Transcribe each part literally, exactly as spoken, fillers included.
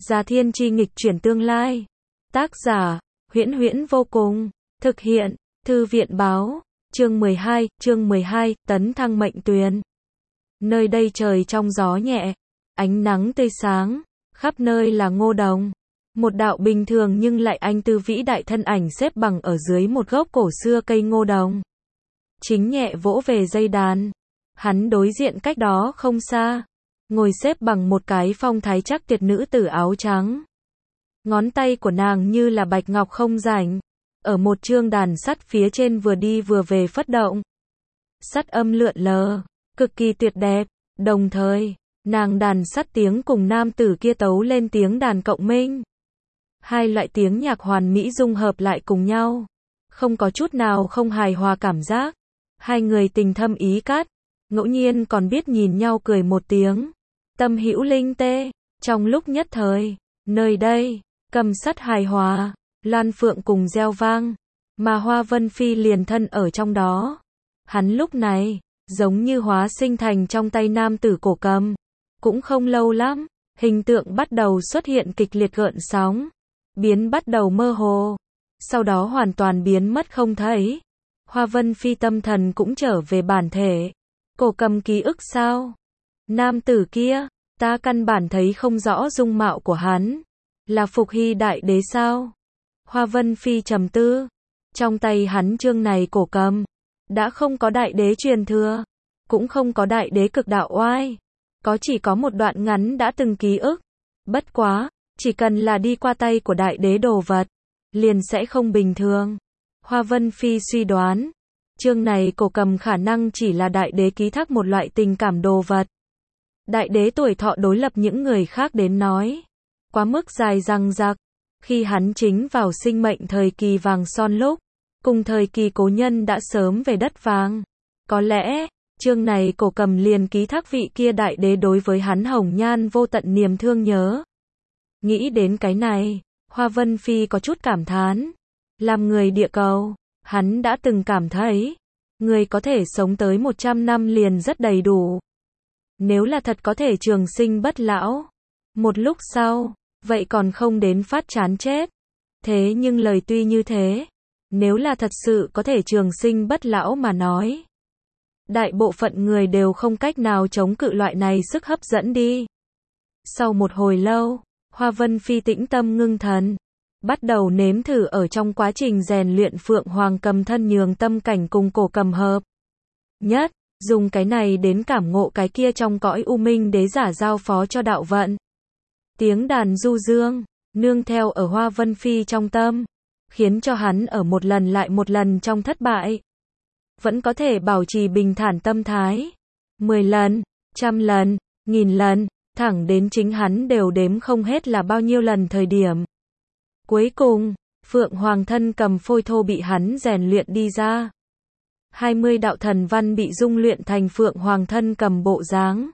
Gia Thiên Chi nghịch chuyển tương lai. Tác giả, Huyễn Huyễn vô cùng. Thực hiện, Thư viện báo. Chương mười hai, chương mười hai, tấn thăng mệnh tuyền. Nơi đây trời trong gió nhẹ, ánh nắng tươi sáng, khắp nơi là ngô đồng. Một đạo bình thường nhưng lại anh tư vĩ đại thân ảnh xếp bằng ở dưới một gốc cổ xưa cây ngô đồng. Chính nhẹ vỗ về dây đàn. Hắn đối diện cách đó không xa, ngồi xếp bằng một cái phong thái chắc tuyệt nữ tử áo trắng. Ngón tay của nàng như là bạch ngọc không rảnh, ở một chương đàn sắt phía trên vừa đi vừa về phất động. Sắt âm lượn lờ, cực kỳ tuyệt đẹp, đồng thời, nàng đàn sắt tiếng cùng nam tử kia tấu lên tiếng đàn cộng minh. Hai loại tiếng nhạc hoàn mỹ dung hợp lại cùng nhau, không có chút nào không hài hòa cảm giác. Hai người tình thâm ý cát, ngẫu nhiên còn biết nhìn nhau cười một tiếng. Tâm hữu linh tê, trong lúc nhất thời, nơi đây, cầm sắt hài hòa, loan phượng cùng reo vang, mà Hoa Vân Phi liền thân ở trong đó. Hắn lúc này, giống như hóa sinh thành trong tay nam tử cổ cầm. Cũng không lâu lắm, hình tượng bắt đầu xuất hiện kịch liệt gợn sóng, biến bắt đầu mơ hồ, sau đó hoàn toàn biến mất không thấy. Hoa Vân Phi tâm thần cũng trở về bản thể. Cổ cầm ký ức sao? Nam tử kia, ta căn bản thấy không rõ dung mạo của hắn. Là Phục Hy đại đế sao? Hoa Vân Phi trầm tư. Trong tay hắn chương này cổ cầm, đã không có đại đế truyền thừa, cũng không có đại đế cực đạo oai. Có chỉ có một đoạn ngắn đã từng ký ức. Bất quá, chỉ cần là đi qua tay của đại đế đồ vật, liền sẽ không bình thường. Hoa Vân Phi suy đoán, chương này cổ cầm khả năng chỉ là đại đế ký thác một loại tình cảm đồ vật. Đại đế tuổi thọ đối lập những người khác đến nói, quá mức dài dằng dặc. Khi hắn chính vào sinh mệnh thời kỳ vàng son lúc, cùng thời kỳ cố nhân đã sớm về đất vàng. Có lẽ, chương này cổ cầm liền ký thác vị kia đại đế đối với hắn hồng nhan vô tận niềm thương nhớ. Nghĩ đến cái này, Hoa Vân Phi có chút cảm thán. Làm người địa cầu, hắn đã từng cảm thấy, người có thể sống tới một trăm năm liền rất đầy đủ. Nếu là thật có thể trường sinh bất lão, một lúc sau, vậy còn không đến phát chán chết. Thế nhưng lời tuy như thế, nếu là thật sự có thể trường sinh bất lão mà nói, đại bộ phận người đều không cách nào chống cự loại này sức hấp dẫn đi. Sau một hồi lâu, Hoa Vân Phi tĩnh tâm ngưng thần, bắt đầu nếm thử ở trong quá trình rèn luyện Phượng Hoàng cầm thân nhường tâm cảnh cùng cổ cầm hợp nhất, dùng cái này đến cảm ngộ cái kia trong cõi u minh đế giả giao phó cho đạo vận. Tiếng đàn du dương, nương theo ở Hoa Vân Phi trong tâm, khiến cho hắn ở một lần lại một lần trong thất bại, vẫn có thể bảo trì bình thản tâm thái. Mười lần, trăm lần, nghìn lần, thẳng đến chính hắn đều đếm không hết là bao nhiêu lần thời điểm. Cuối cùng, Phượng Hoàng thân cầm phôi thô bị hắn rèn luyện đi ra. hai mươi đạo thần văn bị dung luyện thành Phượng Hoàng thân cầm bộ dáng.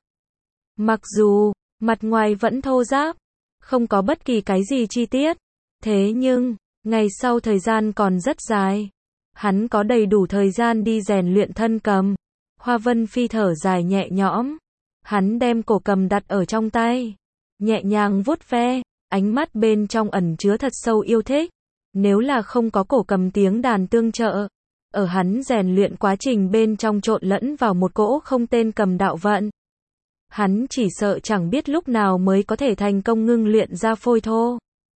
Mặc dù, mặt ngoài vẫn thô ráp, không có bất kỳ cái gì chi tiết. Thế nhưng, ngày sau thời gian còn rất dài. Hắn có đầy đủ thời gian đi rèn luyện thân cầm. Hoa Vân Phi thở dài nhẹ nhõm. Hắn đem cổ cầm đặt ở trong tay, nhẹ nhàng vuốt ve, ánh mắt bên trong ẩn chứa thật sâu yêu thích. Nếu là không có cổ cầm tiếng đàn tương trợ, ở hắn rèn luyện quá trình bên trong trộn lẫn vào một cỗ không tên cầm đạo vận, hắn chỉ sợ chẳng biết lúc nào mới có thể thành công ngưng luyện ra phôi thô.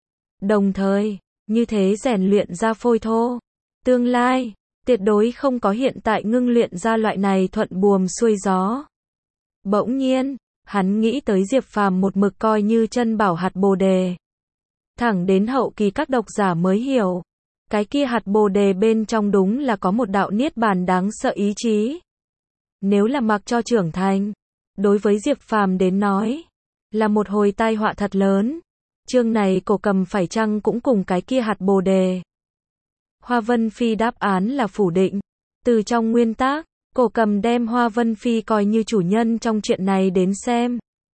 Đồng thời, như thế rèn luyện ra phôi thô, tương lai, tuyệt đối không có hiện tại ngưng luyện ra loại này thuận buồm xuôi gió. Bỗng nhiên, hắn nghĩ tới Diệp Phàm một mực coi như chân bảo hạt bồ đề. Thẳng đến hậu kỳ các độc giả mới hiểu, cái kia hạt bồ đề bên trong đúng là có một đạo niết bàn đáng sợ ý chí. Nếu là mặc cho trưởng thành, đối với Diệp Phàm đến nói, là một hồi tai họa thật lớn. Chương này cổ cầm phải chăng cũng cùng cái kia hạt bồ đề? Hoa Vân Phi đáp án là phủ định. Từ trong nguyên tác, cổ cầm đem Hoa Vân Phi coi như chủ nhân trong chuyện này đến xem.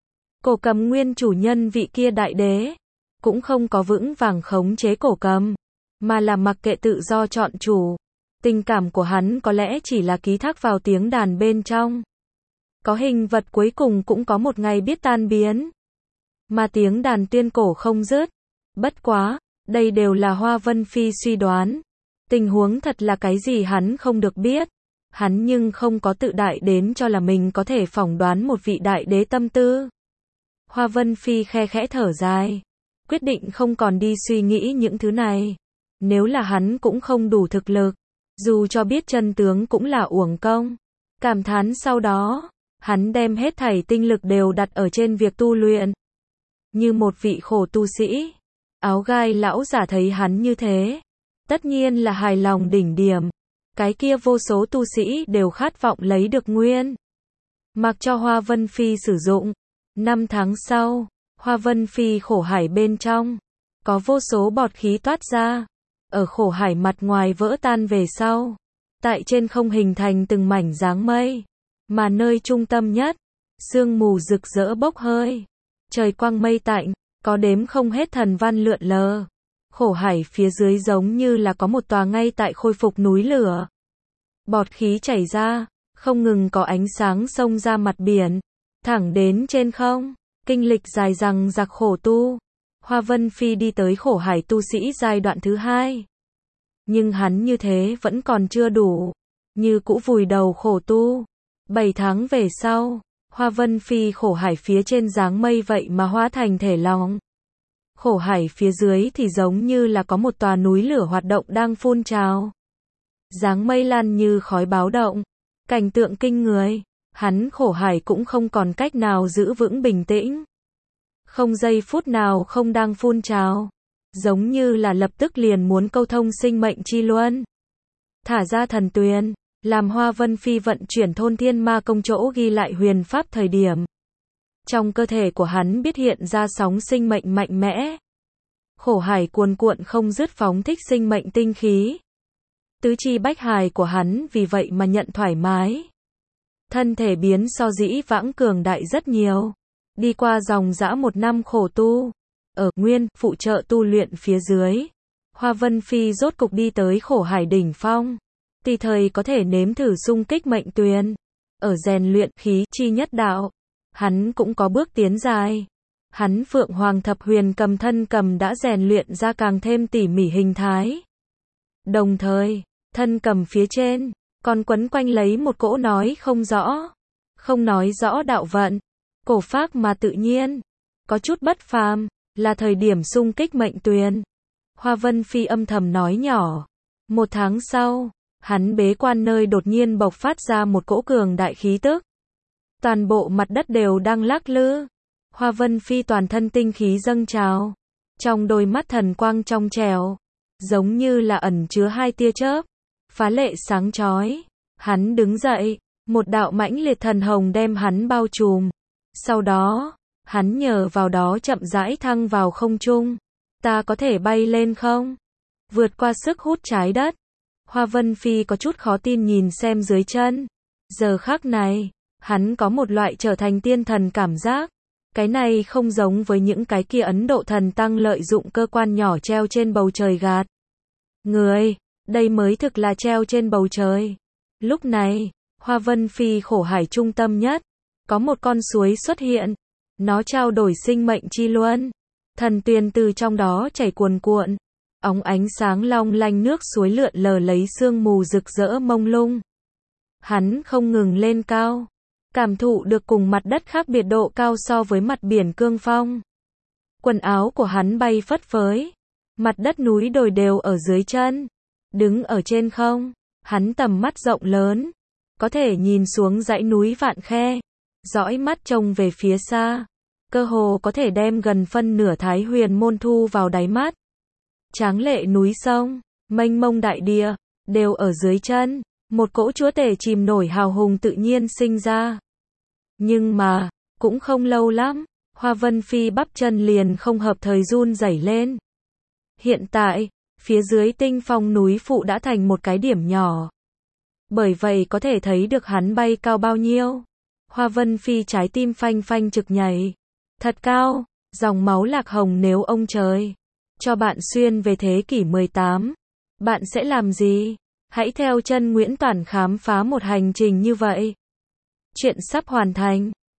Cổ cầm nguyên chủ nhân vị kia đại đế, cũng không có vững vàng khống chế cổ cầm, mà là mặc kệ tự do chọn chủ. Tình cảm của hắn có lẽ chỉ là ký thác vào tiếng đàn bên trong. Có hình vật cuối cùng cũng có một ngày biết tan biến. mà tiếng đàn tuyên cổ không dứt. Bất quá, đây đều là Hoa Vân Phi suy đoán. Tình huống thật là cái gì hắn không được biết. Hắn nhưng không có tự đại đến cho là mình có thể phỏng đoán một vị đại đế tâm tư. Hoa Vân Phi khe khẽ thở dài, quyết định không còn đi suy nghĩ những thứ này. Nếu là hắn cũng không đủ thực lực, dù cho biết chân tướng cũng là uổng công. Cảm thán sau đó, hắn đem hết thảy tinh lực đều đặt ở trên việc tu luyện. Như một vị khổ tu sĩ, áo gai lão giả thấy hắn như thế, tất nhiên là hài lòng đỉnh điểm. Cái kia vô số tu sĩ đều khát vọng lấy được nguyên. Mặc cho Hoa Vân Phi sử dụng. Năm tháng sau, Hoa Vân Phi khổ hải bên trong, có vô số bọt khí toát ra. Ở khổ hải mặt ngoài vỡ tan về sau, tại trên không hình thành từng mảnh dáng mây. Mà nơi trung tâm nhất, sương mù rực rỡ bốc hơi. Trời quang mây tạnh, có đếm không hết thần văn lượn lờ. Khổ hải phía dưới giống như là có một tòa ngay tại khôi phục núi lửa. Bọt khí chảy ra, không ngừng có ánh sáng xông ra mặt biển, thẳng đến trên không. Kinh lịch dài dằng dặc khổ tu, Hoa Vân Phi đi tới khổ hải tu sĩ giai đoạn thứ hai. Nhưng hắn như thế vẫn còn chưa đủ, như cũ vùi đầu khổ tu. Bảy tháng về sau, Hoa Vân Phi khổ hải phía trên dáng mây vậy mà hóa thành thể lòng. Khổ hải phía dưới thì giống như là có một tòa núi lửa hoạt động đang phun trào. Dáng mây lan như khói báo động, cảnh tượng kinh người, hắn khổ hải cũng không còn cách nào giữ vững bình tĩnh. Không giây phút nào không đang phun trào, giống như là lập tức liền muốn câu thông sinh mệnh chi luân. Thả ra thần tuyền, làm Hoa Vân Phi vận chuyển thôn thiên ma công chỗ ghi lại huyền pháp thời điểm. Trong cơ thể của hắn biết hiện ra sóng sinh mệnh mạnh mẽ. Khổ hải cuồn cuộn không dứt phóng thích sinh mệnh tinh khí. Tứ chi bách hài của hắn vì vậy mà nhận thoải mái. Thân thể biến so dĩ vãng cường đại rất nhiều. Đi qua dòng dã một năm khổ tu, ở nguyên phụ trợ tu luyện phía dưới, Hoa Vân Phi rốt cục đi tới khổ hải đỉnh phong. Tùy thời có thể nếm thử xung kích mệnh tuyền. Ở rèn luyện khí chi nhất đạo, hắn cũng có bước tiến dài. Hắn Phượng Hoàng Thập Huyền cầm thân cầm đã rèn luyện ra càng thêm tỉ mỉ hình thái. Đồng thời, thân cầm phía trên, còn quấn quanh lấy một cỗ nói không rõ, không nói rõ đạo vận, cổ phác mà tự nhiên, có chút bất phàm, là thời điểm xung kích mệnh tuyền. Hoa Vân Phi âm thầm nói nhỏ. Một tháng sau, hắn bế quan nơi đột nhiên bộc phát ra một cỗ cường đại khí tức. Toàn bộ mặt đất đều đang lắc lư. Hoa Vân Phi toàn thân tinh khí dâng trào. Trong đôi mắt thần quang trong trẻo, giống như là ẩn chứa hai tia chớp, phá lệ sáng chói. Hắn đứng dậy, một đạo mãnh liệt thần hồng đem hắn bao trùm. Sau đó, hắn nhờ vào đó chậm rãi thăng vào không trung. Ta có thể bay lên không? Vượt qua sức hút trái đất. Hoa Vân Phi có chút khó tin nhìn xem dưới chân. Giờ khắc này, hắn có một loại trở thành tiên thần cảm giác. Cái này không giống với những cái kia Ấn Độ thần tăng lợi dụng cơ quan nhỏ treo trên bầu trời gạt người. Đây mới thực là treo trên bầu trời. Lúc này, Hoa Vân Phi khổ hải trung tâm nhất, có một con suối xuất hiện. Nó trao đổi sinh mệnh chi luân. Thần tuyền từ trong đó chảy cuồn cuộn. Óng ánh sáng long lanh nước suối lượn lờ lấy sương mù rực rỡ mông lung. Hắn không ngừng lên cao, cảm thụ được cùng mặt đất khác biệt độ cao so với mặt biển cương phong. Quần áo của hắn bay phất phới, mặt đất núi đồi đều ở dưới chân. Đứng ở trên không, hắn tầm mắt rộng lớn, có thể nhìn xuống dãy núi vạn khe, dõi mắt trông về phía xa, cơ hồ có thể đem gần phân nửa Thái Huyền môn thu vào đáy mắt. Tráng lệ núi sông, mênh mông đại địa, đều ở dưới chân, một cỗ chúa tể chìm nổi hào hùng tự nhiên sinh ra. Nhưng mà, cũng không lâu lắm, Hoa Vân Phi bắp chân liền không hợp thời run rẩy lên. Hiện tại, phía dưới tinh phong núi phụ đã thành một cái điểm nhỏ. Bởi vậy có thể thấy được hắn bay cao bao nhiêu. Hoa Vân Phi trái tim phanh phanh trực nhảy. Thật cao, dòng máu lạc hồng nếu ông trời cho bạn xuyên về thế kỷ mười tám, bạn sẽ làm gì? Hãy theo chân Nguyễn Toản khám phá một hành trình như vậy. Chuyện sắp hoàn thành.